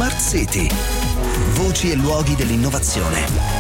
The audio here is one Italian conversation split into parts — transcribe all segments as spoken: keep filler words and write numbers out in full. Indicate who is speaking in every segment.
Speaker 1: Smart City. Voci e luoghi dell'innovazione.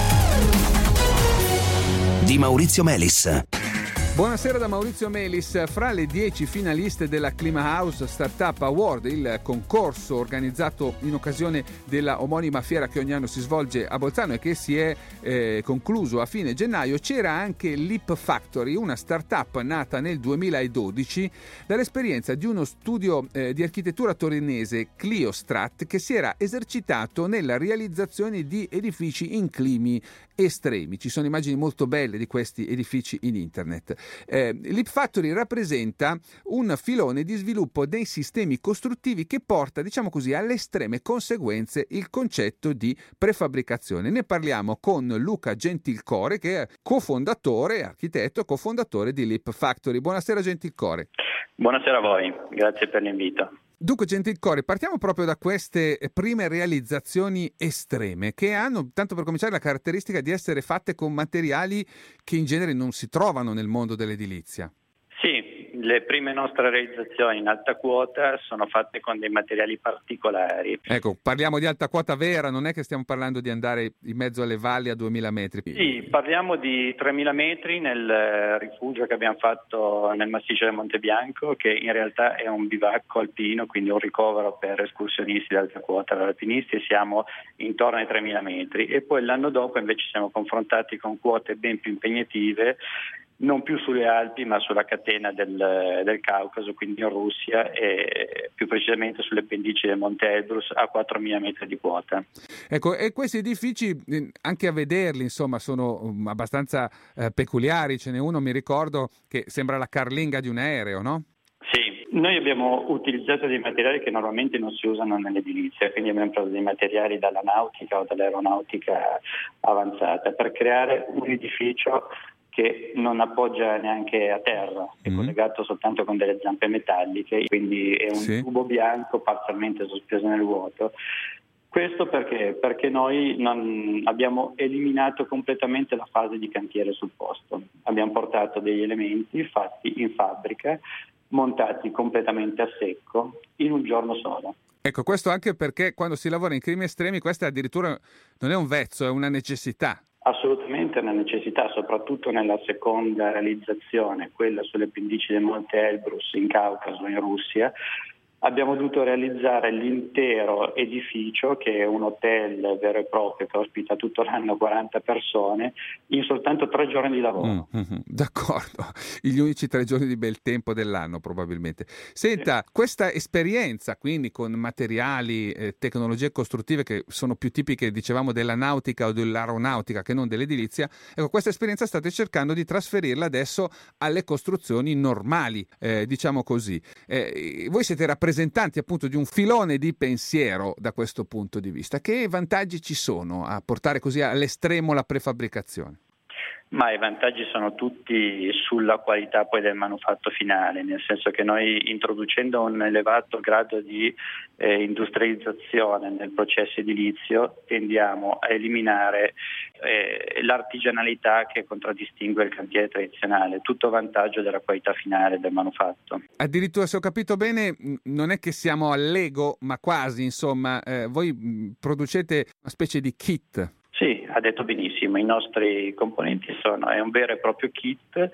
Speaker 1: Di Maurizio Melis.
Speaker 2: Buonasera da Maurizio Melis. Fra le dieci finaliste della Climahouse Startup Award, il concorso organizzato in occasione della omonima fiera che ogni anno si svolge a Bolzano e che si è eh, concluso a fine gennaio, c'era anche Leap Factory, una startup nata nel duemiladodici dall'esperienza di uno studio eh, di architettura torinese, Cliostrat, che si era esercitato nella realizzazione di edifici in climi estremi. Ci sono immagini molto belle di questi edifici in internet. Eh, Leap Factory rappresenta un filone di sviluppo dei sistemi costruttivi che porta, diciamo così, alle estreme conseguenze il concetto di prefabbricazione. Ne parliamo con Luca Gentilcore, che è cofondatore, architetto e cofondatore di Leap Factory. Buonasera Gentilcore.
Speaker 3: Buonasera a voi, grazie per l'invito.
Speaker 2: Dunque Gentilcore, partiamo proprio da queste prime realizzazioni estreme che hanno, tanto per cominciare, la caratteristica di essere fatte con materiali che in genere non si trovano nel mondo dell'edilizia.
Speaker 3: Sì, le prime nostre realizzazioni in alta quota sono fatte con dei materiali particolari.
Speaker 2: Ecco, parliamo di alta quota vera, non è che stiamo parlando di andare in mezzo alle valli a duemila metri.
Speaker 3: Sì, parliamo di tremila metri nel rifugio che abbiamo fatto nel massiccio del Monte Bianco, che in realtà è un bivacco alpino, quindi un ricovero per escursionisti di alta quota, alpinisti, e siamo intorno ai tremila metri. E poi l'anno dopo invece siamo confrontati con quote ben più impegnative, non più sulle Alpi ma sulla catena del, del Caucaso, quindi in Russia, e più precisamente sulle pendici del Monte Elbrus a quattromila metri di quota.
Speaker 2: Ecco, e questi edifici, anche a vederli, insomma, sono um, abbastanza eh, peculiari. Ce n'è uno, mi ricordo, che sembra la carlinga di un aereo, no?
Speaker 3: Sì, noi abbiamo utilizzato dei materiali che normalmente non si usano nell'edilizia, quindi abbiamo preso dei materiali dalla nautica o dall'aeronautica avanzata per creare un edificio che non appoggia neanche a terra, è mm. collegato soltanto con delle zampe metalliche, quindi è un sì. tubo bianco parzialmente sospeso nel vuoto. Questo perché? Perché noi non abbiamo eliminato completamente la fase di cantiere sul posto. Abbiamo portato degli elementi fatti in fabbrica, montati completamente a secco, in un giorno solo.
Speaker 2: Ecco, questo anche perché quando si lavora in climi estremi, questa addirittura non è un vezzo, è una necessità.
Speaker 3: Assolutamente una necessità, soprattutto nella seconda realizzazione, quella sulle pendici del Monte Elbrus in Caucaso, in Russia. Abbiamo dovuto realizzare l'intero edificio, che è un hotel vero e proprio che ospita tutto l'anno quaranta persone, in soltanto tre giorni di lavoro.
Speaker 2: Mm-hmm, d'accordo, gli unici tre giorni di bel tempo dell'anno probabilmente. Senta, sì. Questa esperienza quindi con materiali, eh, tecnologie costruttive che sono più tipiche, dicevamo, della nautica o dell'aeronautica che non dell'edilizia, ecco, questa esperienza state cercando di trasferirla adesso alle costruzioni normali, eh, diciamo così. Eh, voi siete rappresentanti rappresentanti appunto di un filone di pensiero da questo punto di vista. Che vantaggi ci sono a portare così all'estremo la prefabbricazione?
Speaker 3: Ma i vantaggi sono tutti sulla qualità poi del manufatto finale, nel senso che noi, introducendo un elevato grado di eh, industrializzazione nel processo edilizio, tendiamo a eliminare eh, l'artigianalità che contraddistingue il cantiere tradizionale, tutto vantaggio della qualità finale del manufatto.
Speaker 2: Addirittura, se ho capito bene, non è che siamo all'ego, ma quasi, insomma, eh, voi producete una specie di kit.
Speaker 3: Sì, ha detto benissimo, i nostri componenti sono è un vero e proprio kit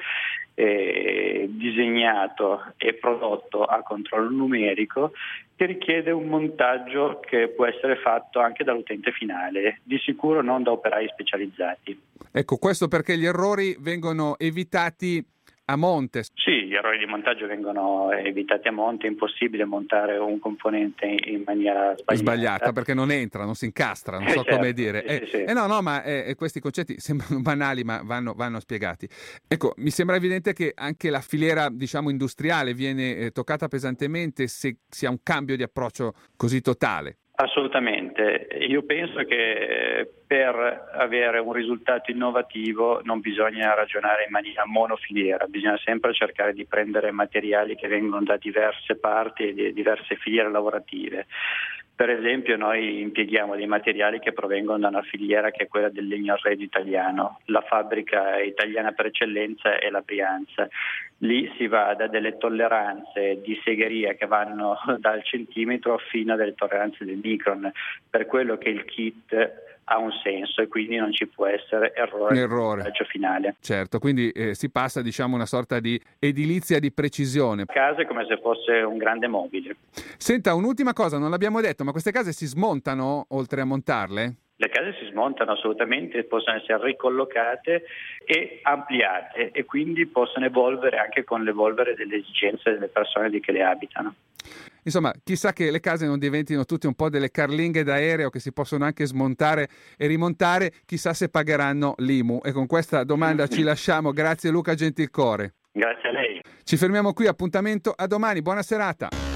Speaker 3: eh, disegnato e prodotto a controllo numerico, che richiede un montaggio che può essere fatto anche dall'utente finale, di sicuro non da operai specializzati.
Speaker 2: Ecco, questo perché gli errori vengono evitati a monte.
Speaker 3: Sì, gli errori di montaggio vengono evitati a monte, è impossibile montare un componente in maniera sbagliata.
Speaker 2: Sbagliata, perché non entra, non si incastra, non
Speaker 3: eh
Speaker 2: so
Speaker 3: certo,
Speaker 2: come dire.
Speaker 3: Sì,
Speaker 2: eh,
Speaker 3: sì.
Speaker 2: eh no, no, ma eh, questi concetti sembrano banali, ma vanno, vanno spiegati. Ecco, mi sembra evidente che anche la filiera, diciamo, industriale viene eh, toccata pesantemente se si ha un cambio di approccio così totale.
Speaker 3: Assolutamente, io penso che per avere un risultato innovativo non bisogna ragionare in maniera monofiliera, bisogna sempre cercare di prendere materiali che vengono da diverse parti e di diverse filiere lavorative. Per esempio noi impieghiamo dei materiali che provengono da una filiera che è quella del legno arredo italiano. La fabbrica italiana per eccellenza è la Brianza. Lì si va da delle tolleranze di segheria che vanno dal centimetro fino a delle tolleranze del micron, per quello che il kit ha un senso e quindi non ci può essere errore,
Speaker 2: errore.
Speaker 3: nel finale.
Speaker 2: Certo, quindi eh, si passa diciamo una sorta di edilizia di precisione.
Speaker 3: Case come se fosse un grande mobile.
Speaker 2: Senta, un'ultima cosa, non l'abbiamo detto, ma queste case si smontano oltre a montarle?
Speaker 3: Le case si smontano assolutamente, possono essere ricollocate e ampliate e quindi possono evolvere anche con l'evolvere delle esigenze delle persone di che le abitano.
Speaker 2: Insomma, chissà che le case non diventino tutte un po' delle carlinghe d'aereo che si possono anche smontare e rimontare, chissà se pagheranno l'I M U. E con questa domanda ci lasciamo. Grazie Luca Gentilcore.
Speaker 3: Grazie a lei.
Speaker 2: Ci fermiamo qui, appuntamento a domani, buona serata.